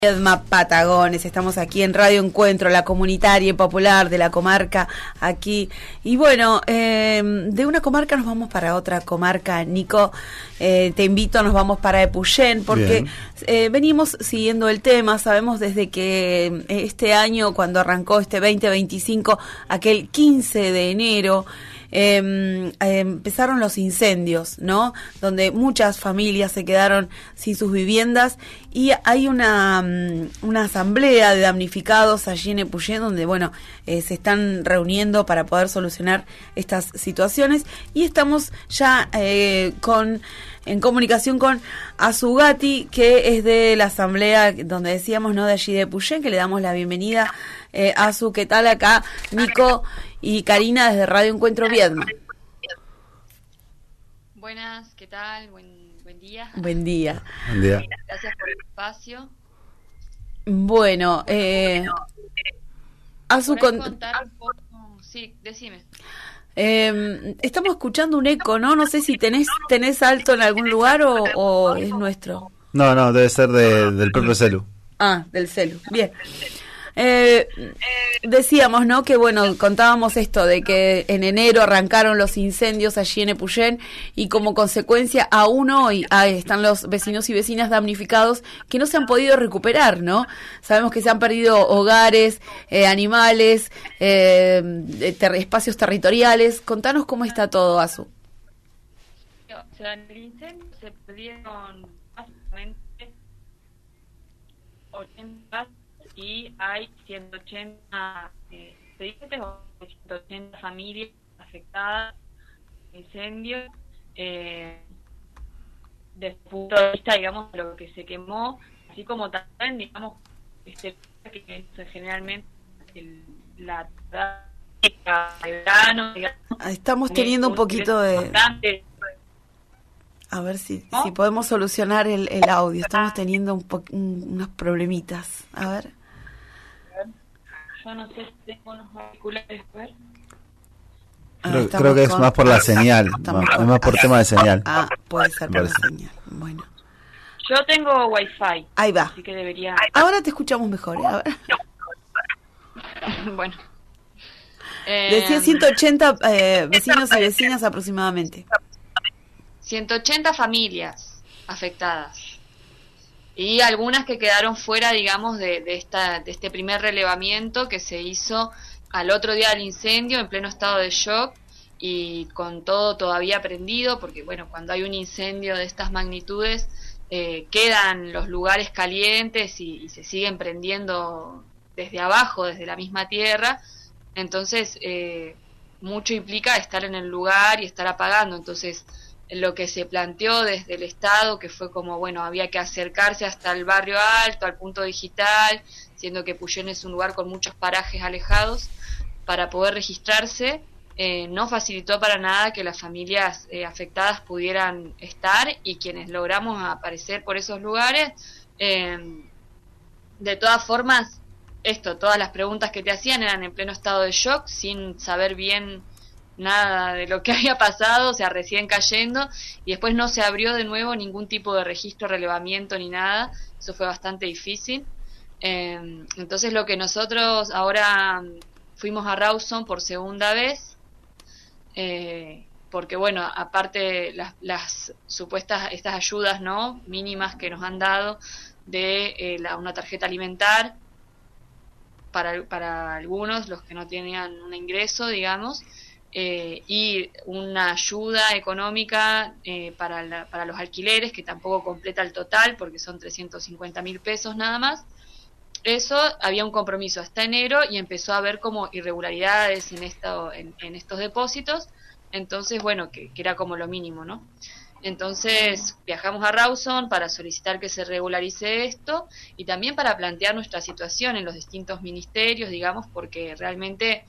Viedma Patagones, estamos aquí en Radio Encuentro, la comunitaria y popular de la comarca aquí. Y bueno, de una comarca nos vamos para otra comarca, Nico. Te invito, nos vamos para Epuyén, porque venimos siguiendo el tema. Sabemos desde que este año, cuando arrancó este 2025, aquel 15 de enero, empezaron los incendios, ¿no? Donde muchas familias se quedaron sin sus viviendas y hay una asamblea de damnificados allí en Epuyén donde, bueno, se están reuniendo para poder solucionar estas situaciones y estamos ya en comunicación con Azugati, que es de la asamblea donde decíamos, ¿no? De allí de Epuyén, que le damos la bienvenida. Azu, ¿qué tal? Acá Nico y Karina desde Radio Encuentro Viedma. Buenas, ¿qué tal? Buen día. Buen día. Buen día. Gracias por el espacio. Bueno, Azu, contar un poco? Sí, decime. Estamos escuchando un eco, ¿no? No sé si tenés alto en algún lugar o es nuestro. No, debe ser del propio celu. Ah, del celu. Bien. Decíamos, ¿no? Que bueno, contábamos esto de que en enero arrancaron los incendios allí en Epuyén y como consecuencia aún hoy están los vecinos y vecinas damnificados que no se han podido recuperar, ¿no? Sabemos que se han perdido hogares, animales, espacios territoriales. Contanos cómo está todo, Azu. O sea, en el incendio se perdieron básicamente 80 y hay 180 familias afectadas por el incendio. Desde el punto de vista, digamos, de lo que se quemó, así como también, digamos, que generalmente la verano, digamos, estamos teniendo un poquito de... A ver si podemos solucionar el audio. Estamos teniendo unos problemitas. A ver. Yo no sé si tengo unos auriculares. Creo que es más por la señal. Es más por tema de señal. Puede ser por la señal. Bueno. Yo tengo Wi-Fi. Ahí va. Así que debería... Ahora te escuchamos mejor. A ver. Bueno. Decía 180 vecinos y vecinas aproximadamente. 180 familias afectadas y algunas que quedaron fuera, digamos, de este primer relevamiento que se hizo al otro día del incendio en pleno estado de shock y con todo todavía prendido, porque bueno, cuando hay un incendio de estas magnitudes quedan los lugares calientes y se siguen prendiendo desde abajo, desde la misma tierra, entonces mucho implica estar en el lugar y estar apagando, entonces lo que se planteó desde el Estado, que fue como, bueno, había que acercarse hasta el barrio alto, al punto digital, siendo que Epuyén es un lugar con muchos parajes alejados, para poder registrarse, no facilitó para nada que las familias afectadas pudieran estar y quienes logramos aparecer por esos lugares, de todas formas, todas las preguntas que te hacían eran en pleno estado de shock, sin saber bien nada de lo que había pasado, o sea, recién cayendo, y después no se abrió de nuevo ningún tipo de registro, relevamiento ni nada, eso fue bastante difícil. Entonces lo que nosotros ahora fuimos a Rawson por segunda vez, porque bueno, aparte las supuestas, estas ayudas, ¿no?, mínimas que nos han dado de una tarjeta alimentar para algunos, los que no tenían un ingreso, digamos, y una ayuda económica para los alquileres, que tampoco completa el total porque son 350.000 pesos nada más. Eso había un compromiso hasta enero y empezó a haber como irregularidades en estos depósitos, entonces bueno, que era como lo mínimo, ¿no? Entonces viajamos a Rawson para solicitar que se regularice esto y también para plantear nuestra situación en los distintos ministerios, digamos, porque realmente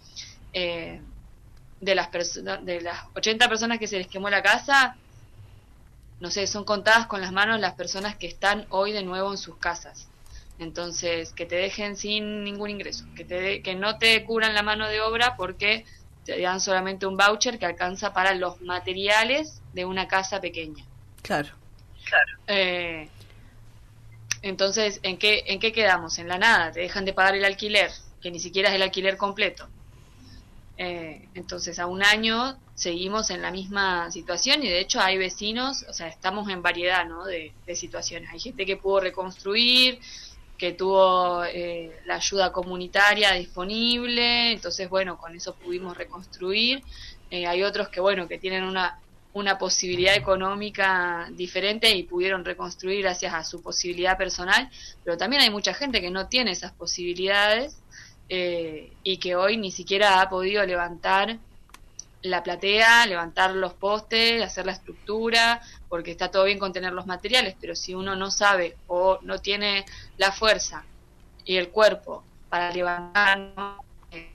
de las 80 personas que se les quemó la casa, no sé, son contadas con las manos las personas que están hoy de nuevo en sus casas. Entonces, que te dejen sin ningún ingreso, que no te cubran la mano de obra porque te dan solamente un voucher que alcanza para los materiales de una casa pequeña. Claro. Entonces, ¿en qué quedamos? En la nada, te dejan de pagar el alquiler, que ni siquiera es el alquiler completo. Entonces, a un año seguimos en la misma situación y de hecho hay vecinos, o sea, estamos en variedad, ¿no? de situaciones. Hay gente que pudo reconstruir, que tuvo la ayuda comunitaria disponible, entonces, bueno, con eso pudimos reconstruir. Hay otros que, bueno, que tienen una posibilidad económica diferente y pudieron reconstruir gracias a su posibilidad personal, pero también hay mucha gente que no tiene esas posibilidades y que hoy ni siquiera ha podido levantar la platea, levantar los postes, hacer la estructura, porque está todo bien con tener los materiales, pero si uno no sabe o no tiene la fuerza y el cuerpo para levantar, ¿no?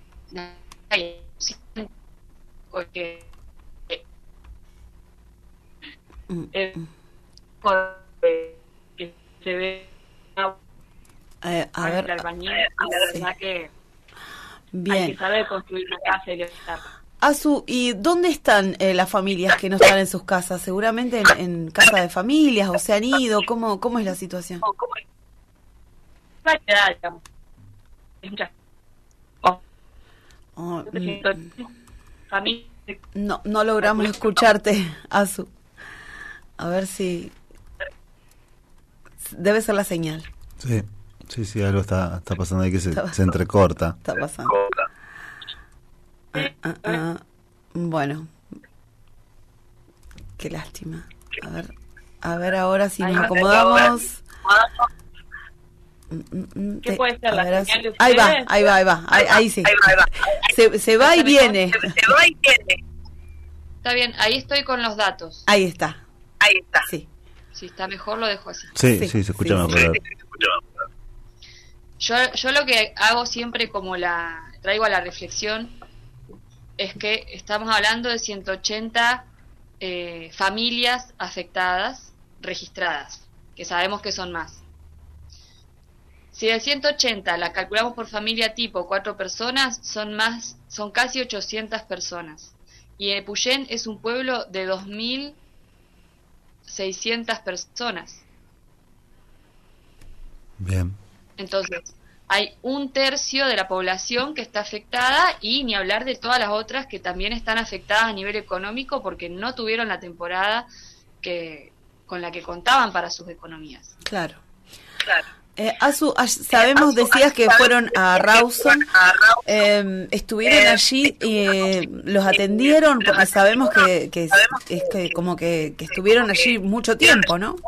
Porque que se ve a ver, el albañil, la sí. verdad que Bien. hay que saber construir una casa y levantarla. Azu, ¿y dónde están las familias que no están en sus casas? Seguramente en casa de familias o se han ido. ¿Cómo es la situación? Variedad, digamos. Es mucha. Familia. No logramos escucharte, Azu. A ver si... Debe ser la señal. Sí, algo está pasando ahí que se entrecorta. Está pasando. Bueno, qué lástima. A ver ahora si nos acomodamos. ¿Qué puede ser la señal de ustedes? Ahí va. Ahí sí. Se va y viene. Está bien, ahí estoy con los datos. Ahí está. Sí. Si está mejor lo dejo así. Sí, se escucha mejor. Yo lo que hago siempre traigo a la reflexión es que estamos hablando de 180 familias afectadas, registradas, que sabemos que son más. Si de 180 la calculamos por familia tipo 4 personas, son casi 800 personas. Y Epuyén es un pueblo de 2.600 personas. Bien. Entonces, hay 1/3 de la población que está afectada y ni hablar de todas las otras que también están afectadas a nivel económico porque no tuvieron la temporada con la que contaban para sus economías. Claro. Azu, sabemos, decías que fueron a Rawson, estuvieron allí, los atendieron, porque sabemos que como que estuvieron allí mucho tiempo, ¿no?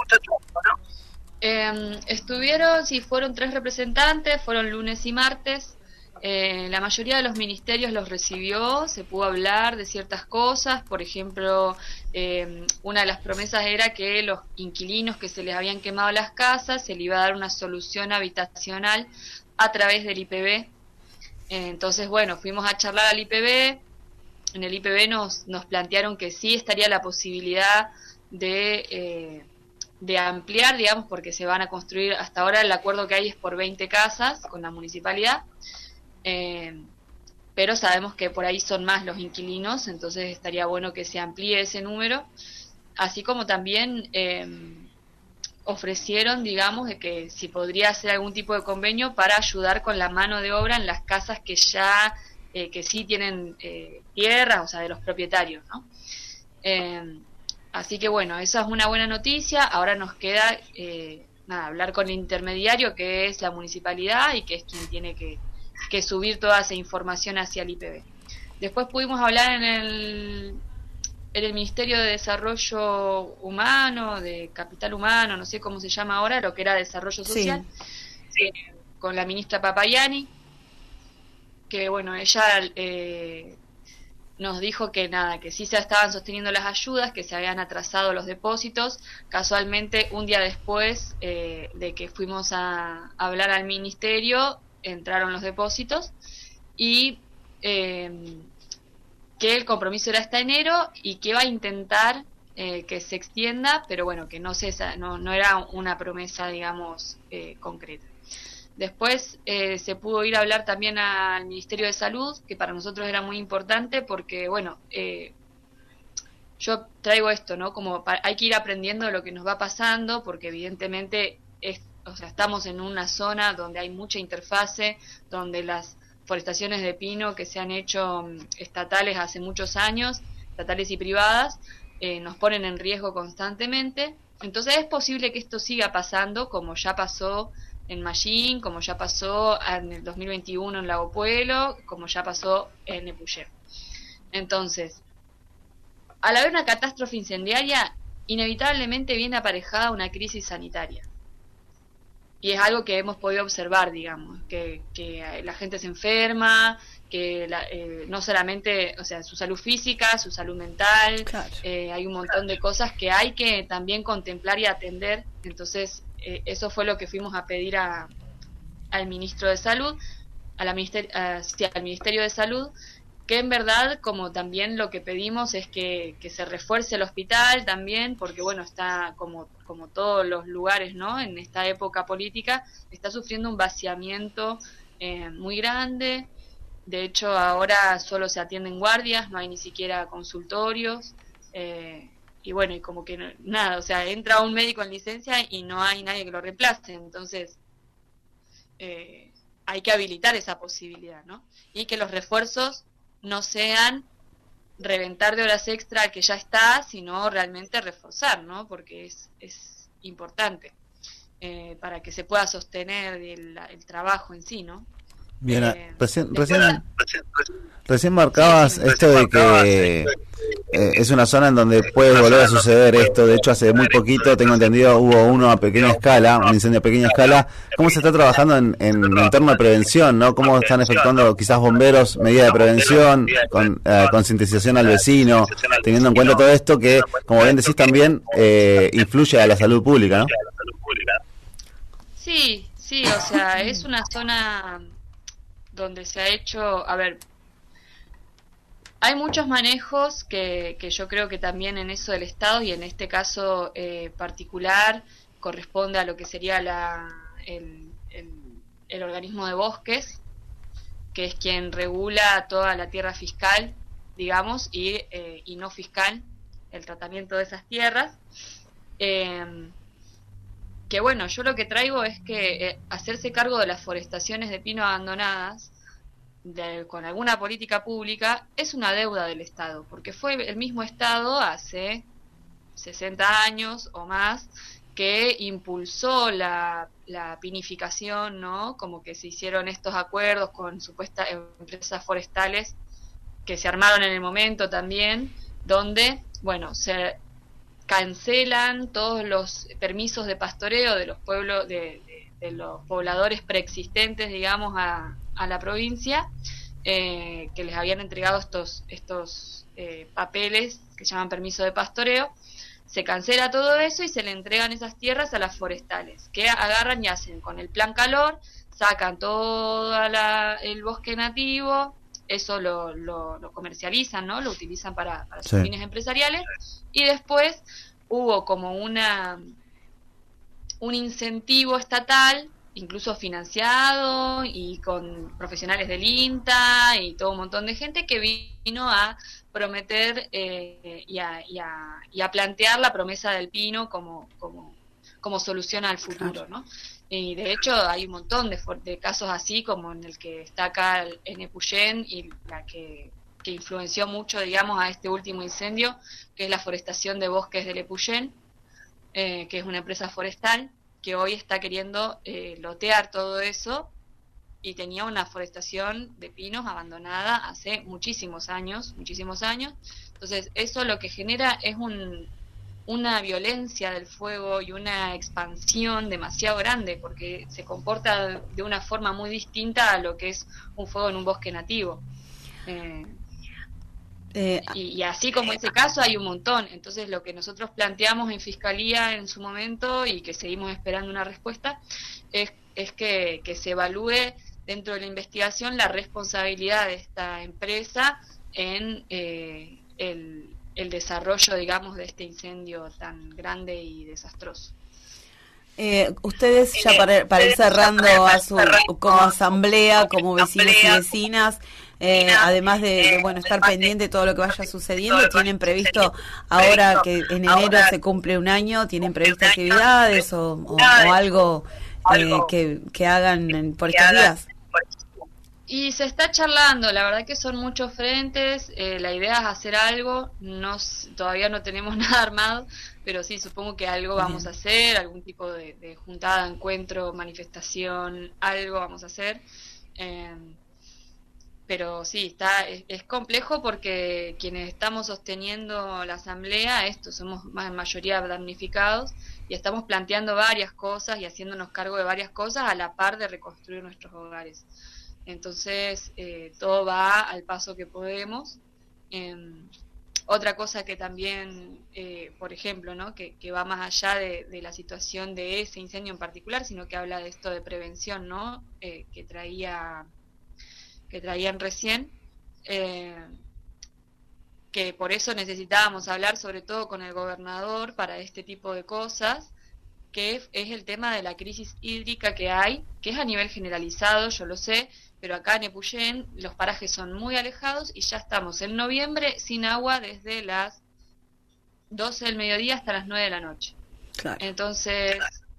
Estuvieron, sí, fueron 3 representantes, fueron lunes y martes. La mayoría de los ministerios los recibió, se pudo hablar de ciertas cosas, por ejemplo, una de las promesas era que los inquilinos que se les habían quemado las casas, se les iba a dar una solución habitacional a través del IPB. Entonces, bueno, fuimos a charlar al IPB, en el IPB nos plantearon que sí estaría la posibilidad de ampliar, digamos, porque se van a construir, hasta ahora el acuerdo que hay es por 20 casas con la municipalidad, pero sabemos que por ahí son más los inquilinos, entonces estaría bueno que se amplíe ese número, así como también ofrecieron, digamos, de que si podría hacer algún tipo de convenio para ayudar con la mano de obra en las casas que ya, que sí tienen tierras, o sea, de los propietarios, ¿no? Así que bueno, esa es una buena noticia. Ahora nos queda hablar con el intermediario, que es la municipalidad y que es quien tiene que subir toda esa información hacia el IPB. Después pudimos hablar en el Ministerio de Desarrollo Humano, de Capital Humano, no sé cómo se llama ahora, lo que era Desarrollo Social, sí, con la ministra Papayani, que bueno, ella nos dijo que que sí se estaban sosteniendo las ayudas, que se habían atrasado los depósitos. Casualmente, un día después de que fuimos a hablar al ministerio, entraron los depósitos y que el compromiso era hasta enero y que iba a intentar que se extienda, pero bueno, que no era una promesa, digamos, concreta. Después se pudo ir a hablar también al Ministerio de Salud, que para nosotros era muy importante porque, bueno, yo traigo esto, ¿no? Como hay que ir aprendiendo lo que nos va pasando, porque evidentemente o sea, estamos en una zona donde hay mucha interfase, donde las forestaciones de pino que se han hecho estatales hace muchos años, estatales y privadas, nos ponen en riesgo constantemente. Entonces es posible que esto siga pasando, como ya pasó en Mallín, como ya pasó en el 2021 en Lago Puelo, como ya pasó en Epuyén. Entonces, al haber una catástrofe incendiaria, inevitablemente viene aparejada una crisis sanitaria. Y es algo que hemos podido observar, digamos, que la gente se enferma, que no solamente, o sea, su salud física, su salud mental, claro. Hay un montón de cosas que hay que también contemplar y atender. Entonces, eso fue lo que fuimos a pedir al ministro de Salud, al Ministerio de Salud, que en verdad, como también lo que pedimos es que se refuerce el hospital también, porque bueno, está como todos los lugares, ¿no? En esta época política, está sufriendo un vaciamiento muy grande. De hecho, ahora solo se atienden guardias, no hay ni siquiera consultorios, y bueno, y como que nada, o sea, entra un médico en licencia y no hay nadie que lo reemplace, entonces hay que habilitar esa posibilidad, ¿no? Y que los refuerzos no sean reventar de horas extra al que ya está, sino realmente reforzar, ¿no? Porque es importante para que se pueda sostener el trabajo en sí, ¿no? Bien, recién marcabas esto de que es una zona en donde puede volver a suceder esto. De hecho, hace muy poquito, tengo entendido, hubo uno a pequeña escala, un incendio a pequeña escala. ¿Cómo se está trabajando en torno de prevención, no? ¿Cómo están efectuando quizás bomberos medidas de prevención, con concientización al vecino, teniendo en cuenta todo esto que, como bien decís, también influye a la salud pública, ¿no? Sí, o sea, es una zona donde se ha hecho, a ver, hay muchos manejos que yo creo que también en eso del Estado, y en este caso particular, corresponde a lo que sería el organismo de bosques, que es quien regula toda la tierra fiscal, digamos, y no fiscal, el tratamiento de esas tierras. Que bueno, yo lo que traigo es que hacerse cargo de las forestaciones de pino abandonadas con alguna política pública es una deuda del Estado, porque fue el mismo Estado hace 60 años o más que impulsó la pinificación, ¿no? Como que se hicieron estos acuerdos con supuestas empresas forestales que se armaron en el momento también, donde, bueno, se cancelan todos los permisos de pastoreo de los pueblos, de los pobladores preexistentes, digamos, a la provincia, que les habían entregado estos papeles que se llaman permiso de pastoreo. Se cancela todo eso y se le entregan esas tierras a las forestales, que agarran y hacen con el plan calor, sacan todo el bosque nativo, eso lo comercializan, ¿no? Lo utilizan para sus fines empresariales, y después hubo como un incentivo estatal, incluso financiado y con profesionales del INTA y todo un montón de gente que vino a prometer y a plantear la promesa del pino como solución al futuro, ¿no? Y de hecho hay un montón de casos así, como en el que está acá en Epuyén, y la que influenció mucho, digamos, a este último incendio, que es la forestación de bosques del Epuyén, que es una empresa forestal que hoy está queriendo lotear todo eso, y tenía una forestación de pinos abandonada hace muchísimos años. Entonces eso lo que genera es una violencia del fuego y una expansión demasiado grande, porque se comporta de una forma muy distinta a lo que es un fuego en un bosque nativo. Y así como ese caso hay un montón. Entonces lo que nosotros planteamos en Fiscalía en su momento, y que seguimos esperando una respuesta, es que se evalúe dentro de la investigación la responsabilidad de esta empresa en el desarrollo, digamos, de este incendio tan grande y desastroso. Ustedes ya para ir cerrando como asamblea, como vecinos y vecinas, además de estar pendiente de todo lo que vaya sucediendo, ¿tienen previsto ahora que en enero se cumple un año, tienen previstas actividades o algo que hagan por estos días? Y se está charlando, la verdad que son muchos frentes, la idea es hacer algo, todavía no tenemos nada armado, pero sí, supongo que algo vamos a hacer, algún tipo de juntada, encuentro, manifestación, algo vamos a hacer. Pero sí, es complejo porque quienes estamos sosteniendo la asamblea, somos en mayoría damnificados y estamos planteando varias cosas y haciéndonos cargo de varias cosas a la par de reconstruir nuestros hogares. Entonces, todo va al paso que podemos. Otra cosa que también, por ejemplo, ¿no? que va más allá de la situación de ese incendio en particular, sino que habla de esto de prevención, ¿no? que traían recién, que por eso necesitábamos hablar sobre todo con el gobernador para este tipo de cosas, que es el tema de la crisis hídrica que hay, que es a nivel generalizado, yo lo sé, pero acá en Epuyén los parajes son muy alejados y ya estamos en noviembre sin agua desde las 12 del mediodía hasta las 9 de la noche. Claro. Entonces,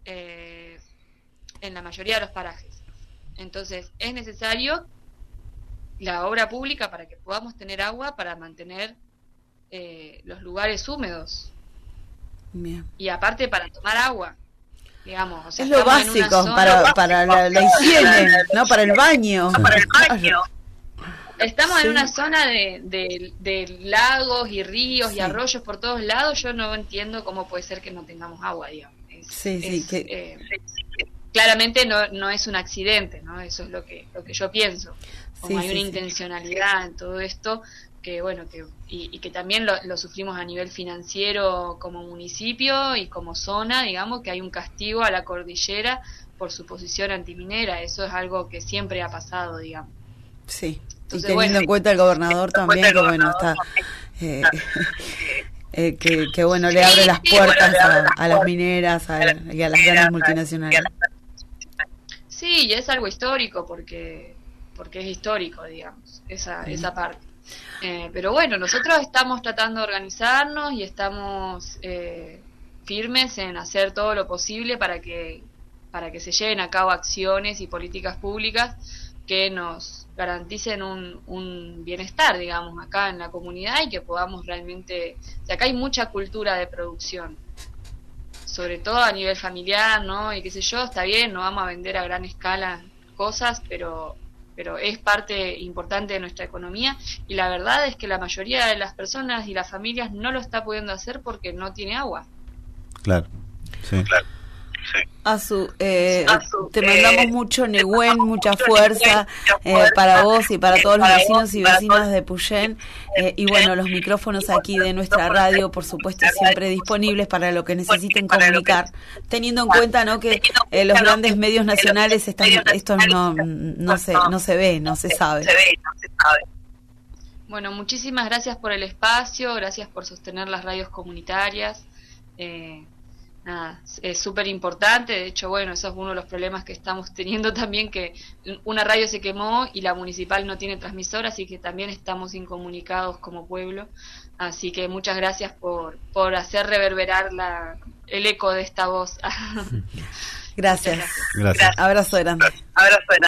en la mayoría de los parajes. Entonces, es necesario la obra pública para que podamos tener agua para mantener los lugares húmedos. Bien. Y aparte para tomar agua, digamos. O sea, es lo básico para la higiene, ¿no? Para el baño. Estamos en una zona de lagos y ríos y arroyos por todos lados. Yo no entiendo cómo puede ser que no tengamos agua, digamos. Claramente no es un accidente, ¿no? Eso es lo que yo pienso. Como hay una intencionalidad en todo esto, que bueno, y que también lo sufrimos a nivel financiero como municipio y como zona, digamos, que hay un castigo a la cordillera por su posición antiminera. Eso es algo que siempre ha pasado, digamos. Sí. Entonces, y teniendo en cuenta el gobernador también, que bueno, está que bueno, le abre las puertas a las mineras y a las grandes multinacionales. Sí, y es algo histórico porque es histórico, digamos, esa parte. Pero bueno, nosotros estamos tratando de organizarnos y estamos firmes en hacer todo lo posible para que se lleven a cabo acciones y políticas públicas que nos garanticen un bienestar, digamos, acá en la comunidad y que podamos realmente... O sea, acá hay mucha cultura de producción, sobre todo a nivel familiar, ¿no? Y qué sé yo, está bien, no vamos a vender a gran escala cosas, pero es parte importante de nuestra economía y la verdad es que la mayoría de las personas y las familias no lo está pudiendo hacer porque no tiene agua. Claro, sí. Claro. Sí. Azu, te mandamos mucho Nehuen, mucha fuerza para vos y para todos los vecinos y vecinas de Epuyén, y bueno, los micrófonos aquí de nuestra radio, por supuesto, siempre disponibles para lo que necesiten comunicar, teniendo en cuenta, ¿no?, que los grandes medios nacionales esto no se ve, no se sabe. Bueno, muchísimas gracias por el espacio, gracias por sostener las radios comunitarias. Nada, es súper importante. De hecho, bueno, eso es uno de los problemas que estamos teniendo también, que una radio se quemó y la municipal no tiene transmisor, así que también estamos incomunicados como pueblo. Así que muchas gracias por hacer reverberar el eco de esta voz. Gracias. Abrazo grande.